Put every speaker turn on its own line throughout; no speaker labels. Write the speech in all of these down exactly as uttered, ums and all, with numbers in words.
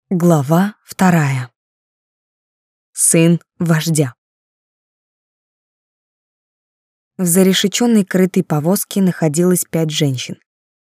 Глава вторая. Сын вождя. В зарешеченной крытой повозке находилось пять женщин.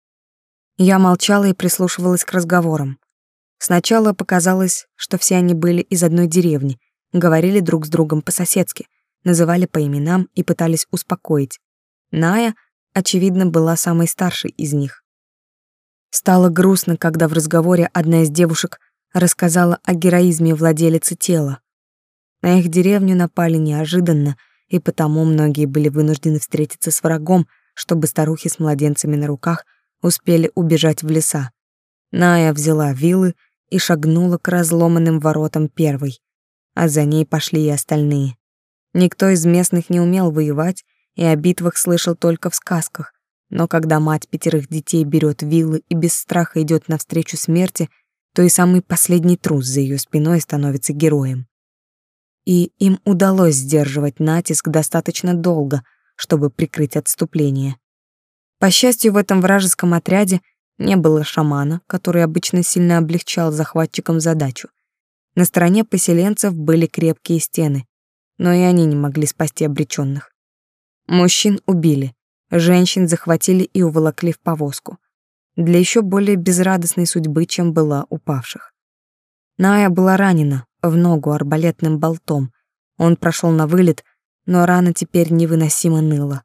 Я молчала и прислушивалась к разговорам. Сначала показалось, что все они были из одной деревни, говорили друг с другом по-соседски, называли по именам и пытались успокоить. Ная, очевидно, была самой старшей из них. Стало грустно, когда в разговоре одна из девушек рассказала о героизме владелицы тела. На их деревню напали неожиданно, и потому многие были вынуждены встретиться с врагом, чтобы старухи с младенцами на руках успели убежать в леса. Ная взяла вилы и шагнула к разломанным воротам первой, а за ней пошли и остальные. Никто из местных не умел воевать и о битвах слышал только в сказках, но когда мать пятерых детей берет вилы и без страха идет навстречу смерти, то и самый последний трус за ее спиной становится героем. И им удалось сдерживать натиск достаточно долго, чтобы прикрыть отступление. По счастью, в этом вражеском отряде не было шамана, который обычно сильно облегчал захватчикам задачу. На стороне поселенцев были крепкие стены, но и они не могли спасти обреченных. Мужчин убили, женщин захватили и уволокли в повозку. Для еще более безрадостной судьбы, чем была у павших. Ная была ранена в ногу арбалетным болтом. Он прошел на вылет, но рана теперь невыносимо ныла.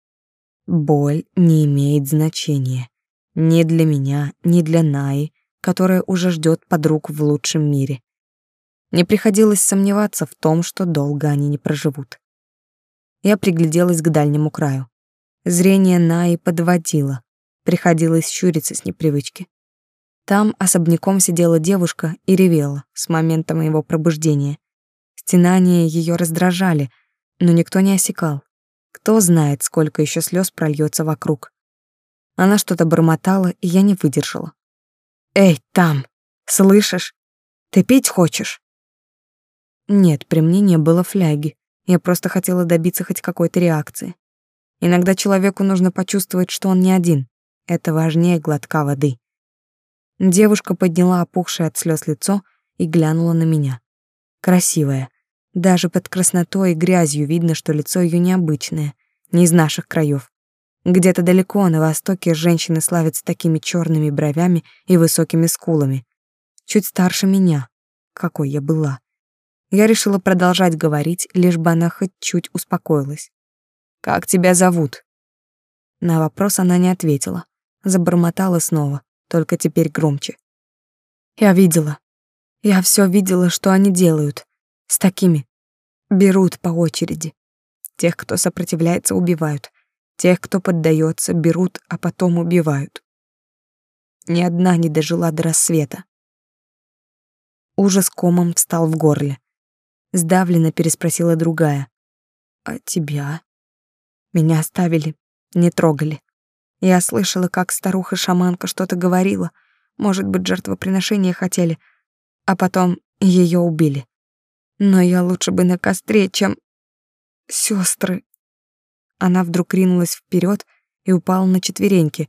Боль не имеет значения ни для меня, ни для Наи, которая уже ждет подруг в лучшем мире. Не приходилось сомневаться в том, что долго они не проживут. Я пригляделась к дальнему краю. Зрение Наи подводило. Приходилось щуриться с непривычки. Там особняком сидела девушка и ревела с момента моего пробуждения. Стенания ее раздражали, но никто не осекал. Кто знает, сколько еще слез прольется вокруг. Она что-то бормотала, и я не выдержала. «Эй, там! Слышишь? Ты пить хочешь?» Нет, при мне не было фляги. Я просто хотела добиться хоть какой-то реакции. Иногда человеку нужно почувствовать, что он не один. Это важнее глотка воды. Девушка подняла опухшее от слез лицо и глянула на меня. Красивая. Даже под краснотой и грязью видно, что лицо ее необычное, не из наших краев. Где-то далеко на востоке женщины славятся такими черными бровями и высокими скулами. Чуть старше меня. Какой я была. Я решила продолжать говорить, лишь бы она хоть чуть успокоилась. «Как тебя зовут?» На вопрос она не ответила. Забормотала снова, только теперь громче. Я видела. Я все видела, что они делают. С такими. Берут по очереди. Тех, кто сопротивляется, убивают. Тех, кто поддается, берут, а потом убивают. Ни одна не дожила до рассвета. Ужас комом встал в горле. Сдавленно переспросила другая. «А тебя?» Меня оставили, не трогали. Я слышала, как старуха-шаманка что-то говорила, может быть, жертвоприношение хотели, а потом ее убили. Но я лучше бы на костре, чем... Сестры. Она вдруг ринулась вперед и упала на четвереньки.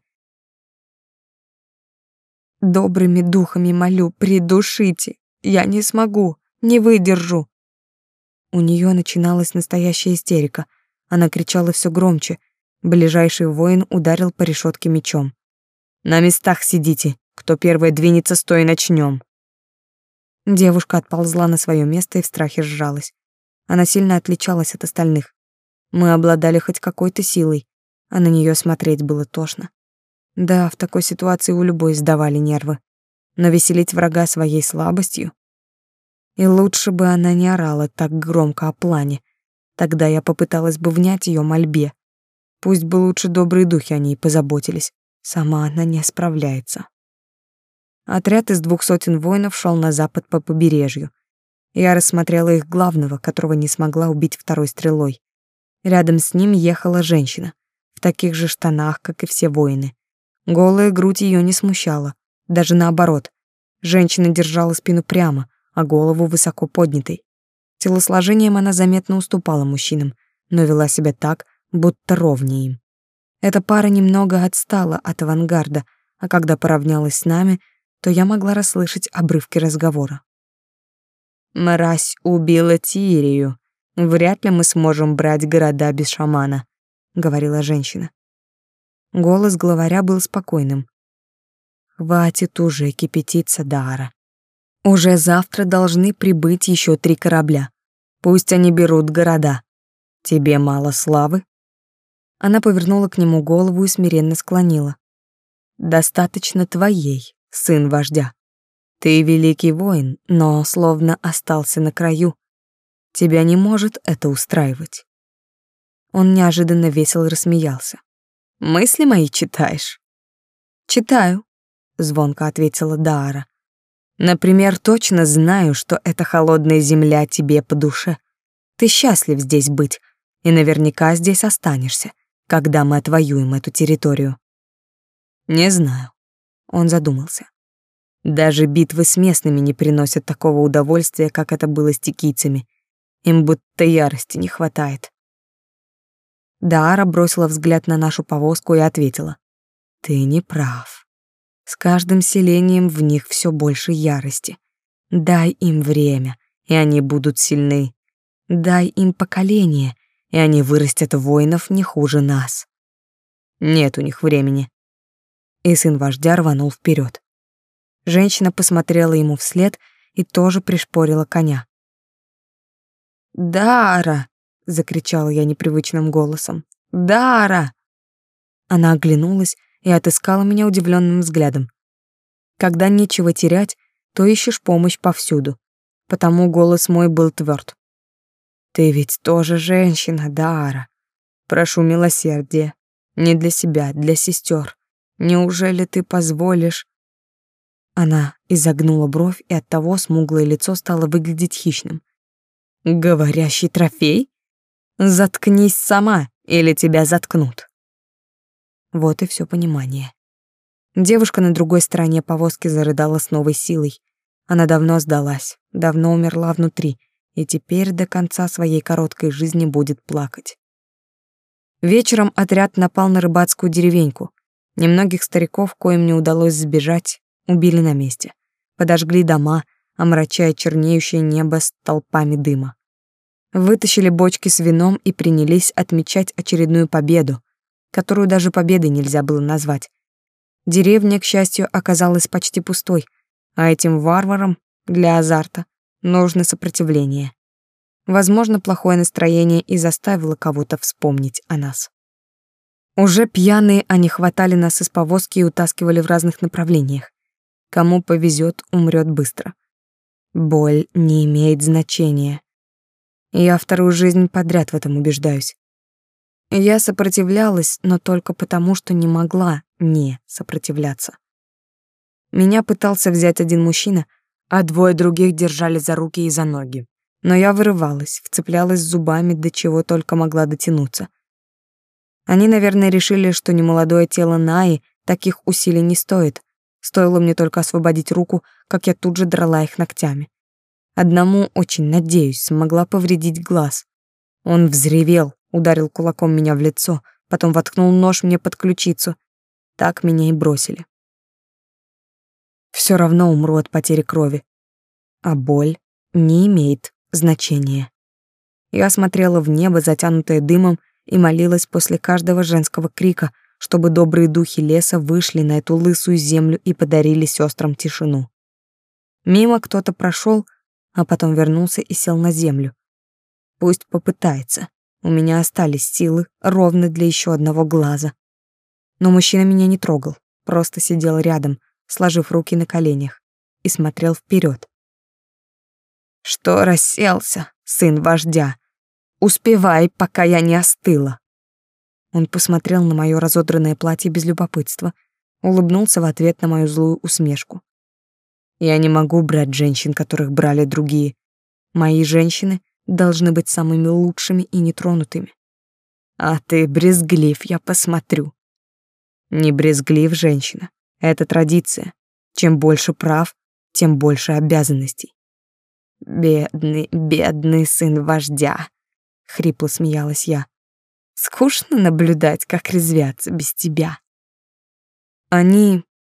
«Добрыми духами молю, придушите. Я не смогу, не выдержу». У нее начиналась настоящая истерика. Она кричала все громче. Ближайший воин ударил по решетке мечом. «На местах сидите. Кто первый двинется, с той начнем». Девушка отползла на свое место и в страхе сжалась. Она сильно отличалась от остальных. Мы обладали хоть какой-то силой, а на нее смотреть было тошно. Да, в такой ситуации у любой сдавали нервы. Но веселить врага своей слабостью... И лучше бы она не орала так громко о плане. Тогда я попыталась бы внять ее мольбе. Пусть бы лучше добрые духи о ней позаботились. Сама она не справляется. Отряд из двух сотен воинов шел на запад по побережью. Я рассмотрела их главного, которого не смогла убить второй стрелой. Рядом с ним ехала женщина, в таких же штанах, как и все воины. Голая грудь ее не смущала, даже наоборот. Женщина держала спину прямо, а голову высоко поднятой. Телосложением она заметно уступала мужчинам, но вела себя так, будто ровнее им. Эта пара немного отстала от авангарда, а когда поравнялась с нами, то я могла расслышать обрывки разговора. «Мразь убила Тирию. Вряд ли мы сможем брать города без шамана», — говорила женщина. Голос главаря был спокойным. «Хватит уже кипятиться, Даара. Уже завтра должны прибыть еще три корабля. Пусть они берут города. Тебе мало славы?» Она повернула к нему голову и смиренно склонила. «Достаточно твоей, сын вождя. Ты великий воин, но словно остался на краю. Тебя не может это устраивать». Он неожиданно весело рассмеялся. «Мысли мои читаешь?» «Читаю», — звонко ответила Даара. «Например, точно знаю, что эта холодная земля тебе по душе. Ты счастлив здесь быть, и наверняка здесь останешься, когда мы отвоюем эту территорию». «Не знаю», — он задумался. «Даже битвы с местными не приносят такого удовольствия, как это было с тикийцами. Им будто ярости не хватает». Даара бросила взгляд на нашу повозку и ответила: «Ты не прав. С каждым селением в них все больше ярости. Дай им время, и они будут сильны. Дай им поколение, и они вырастят воинов не хуже нас». «Нет у них времени». И сын вождя рванул вперед. Женщина посмотрела ему вслед и тоже пришпорила коня. «Дара!» — закричала я непривычным голосом. «Дара!» Она оглянулась и отыскала меня удивленным взглядом. Когда нечего терять, то ищешь помощь повсюду, потому голос мой был тверд. «Ты ведь тоже женщина, Дара. Прошу милосердия. Не для себя, для сестер. Неужели ты позволишь?» Она изогнула бровь, и оттого смуглое лицо стало выглядеть хищным. «Говорящий трофей? Заткнись сама, или тебя заткнут». Вот и все понимание. Девушка на другой стороне повозки зарыдала с новой силой. Она давно сдалась, давно умерла внутри, и теперь до конца своей короткой жизни будет плакать. Вечером отряд напал на рыбацкую деревеньку. Немногих стариков, коим не удалось сбежать, убили на месте. Подожгли дома, омрачая чернеющее небо столпами дыма. Вытащили бочки с вином и принялись отмечать очередную победу, которую даже победой нельзя было назвать. Деревня, к счастью, оказалась почти пустой, а этим варварам для азарта нужно сопротивление. Возможно, плохое настроение и заставило кого-то вспомнить о нас. Уже пьяные они хватали нас из повозки и утаскивали в разных направлениях. Кому повезет, умрет быстро. Боль не имеет значения. Я вторую жизнь подряд в этом убеждаюсь. Я сопротивлялась, но только потому, что не могла не сопротивляться. Меня пытался взять один мужчина, а двое других держали за руки и за ноги. Но я вырывалась, вцеплялась зубами, до чего только могла дотянуться. Они, наверное, решили, что немолодое тело Наи таких усилий не стоит. Стоило мне только освободить руку, как я тут же драла их ногтями. Одному, очень надеюсь, смогла повредить глаз. Он взревел, ударил кулаком меня в лицо, потом воткнул нож мне под ключицу. Так меня и бросили. Все равно умру от потери крови. А боль не имеет значения. Я смотрела в небо, затянутое дымом, и молилась после каждого женского крика, чтобы добрые духи леса вышли на эту лысую землю и подарили сестрам тишину. Мимо кто-то прошел, а потом вернулся и сел на землю. Пусть попытается. У меня остались силы ровно для еще одного глаза. Но мужчина меня не трогал, просто сидел рядом, сложив руки на коленях, и смотрел вперед. «Что расселся, сын вождя? Успевай, пока я не остыла». Он посмотрел на мое разодранное платье без любопытства, улыбнулся в ответ на мою злую усмешку. «Я не могу брать женщин, которых брали другие. Мои женщины должны быть самыми лучшими и нетронутыми. А ты брезглив, я посмотрю». «Не брезглив, женщина. Это традиция. Чем больше прав, тем больше обязанностей». «Бедный, бедный сын вождя», — хрипло смеялась я. «Скучно наблюдать, как резвятся без тебя». Они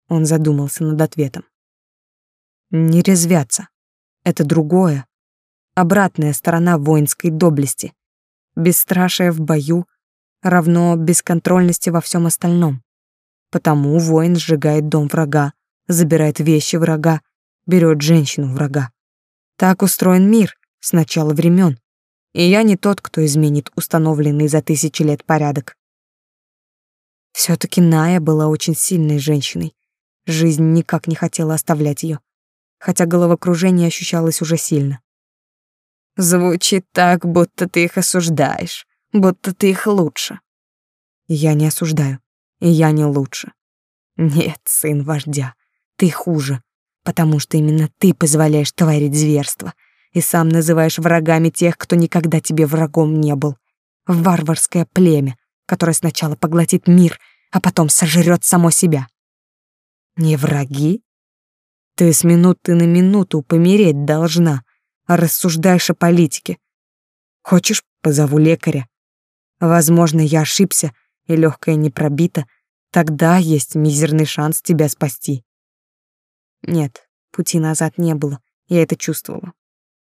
Он задумался над ответом. Не резвятся. Это другое. Обратная сторона воинской доблести. Бесстрашие в бою равно бесконтрольности во всем остальном. Потому воин сжигает дом врага, забирает вещи врага, берет женщину врага. Так устроен мир с начала времен. И я не тот, кто изменит установленный за тысячи лет порядок. Все-таки Ная была очень сильной женщиной. Жизнь никак не хотела оставлять ее, хотя головокружение ощущалось уже сильно. Звучит так, будто ты их осуждаешь, будто ты их лучше. Я не осуждаю, и я не лучше. Нет, сын вождя, ты хуже, потому что именно ты позволяешь творить зверство и сам называешь врагами тех, кто никогда тебе врагом не был. Варварское племя, которое сначала поглотит мир, а потом сожрет само себя. Не враги? Ты с минуты на минуту помереть должна, а рассуждаешь о политике. Хочешь, позову лекаря? Возможно, я ошибся, и легкое не пробито, тогда есть мизерный шанс тебя спасти. Нет, пути назад не было, я это чувствовала.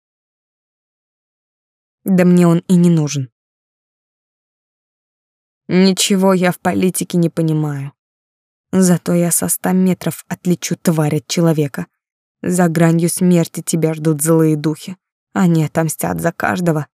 Да мне он и не нужен. Ничего я в политике не понимаю. Зато я со ста метров отличу тварь от человека. За гранью смерти тебя ждут злые духи. Они отомстят за каждого.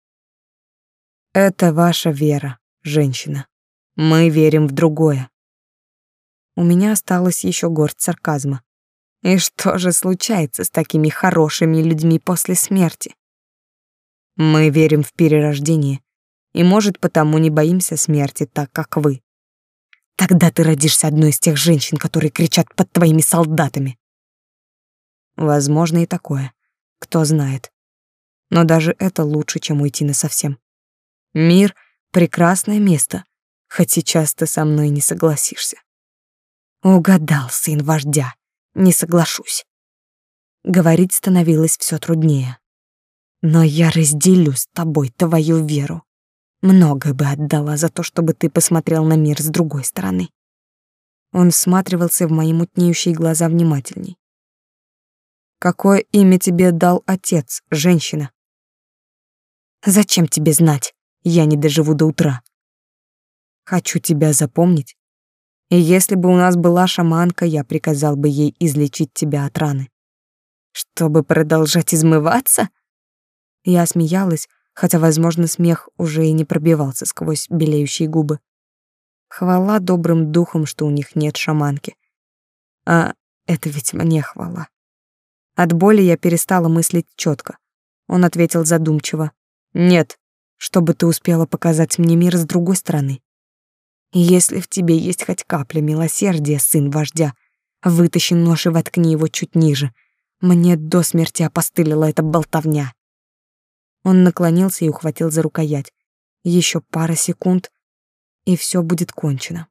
Это ваша вера, женщина. Мы верим в другое. У меня осталось еще горсть сарказма. И что же случается с такими хорошими людьми после смерти? Мы верим в перерождение, и, может, потому не боимся смерти так, как вы. Тогда ты родишься одной из тех женщин, которые кричат под твоими солдатами. Возможно и такое. Кто знает. Но даже это лучше, чем уйти насовсем. Мир — прекрасное место, хоть сейчас ты со мной не согласишься. Угадал, сын вождя. Не соглашусь. Говорить становилось все труднее. Но я разделю с тобой твою веру. Многое бы отдала за то, чтобы ты посмотрел на мир с другой стороны. Он всматривался в мои мутнеющие глаза внимательней. Какое имя тебе дал отец, женщина? Зачем тебе знать? Я не доживу до утра. Хочу тебя запомнить. И если бы у нас была шаманка, я приказал бы ей излечить тебя от раны. Чтобы продолжать измываться? Я смеялась, хотя, возможно, смех уже и не пробивался сквозь белеющие губы. Хвала добрым духам, что у них нет шаманки. А это ведь мне хвала. От боли я перестала мыслить четко. Он ответил задумчиво. Нет, чтобы ты успела показать мне мир с другой стороны. Если в тебе есть хоть капля милосердия, сын вождя, вытащи нож и воткни его чуть ниже. Мне до смерти опостылила эта болтовня. Он наклонился и ухватил за рукоять. Еще пара секунд, и все будет кончено.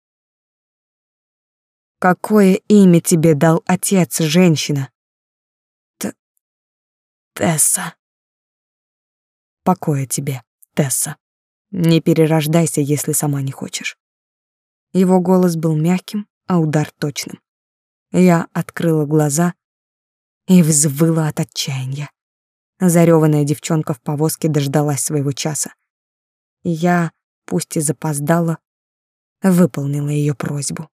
Какое имя тебе дал отец, женщина? Т Тесса. Покоя тебе, Тесса. Не перерождайся, если сама не хочешь. Его голос был мягким, а удар точным. Я открыла глаза и взвыла от отчаяния. Зареванная девчонка в повозке дождалась своего часа. Я, пусть и запоздала, выполнила ее просьбу.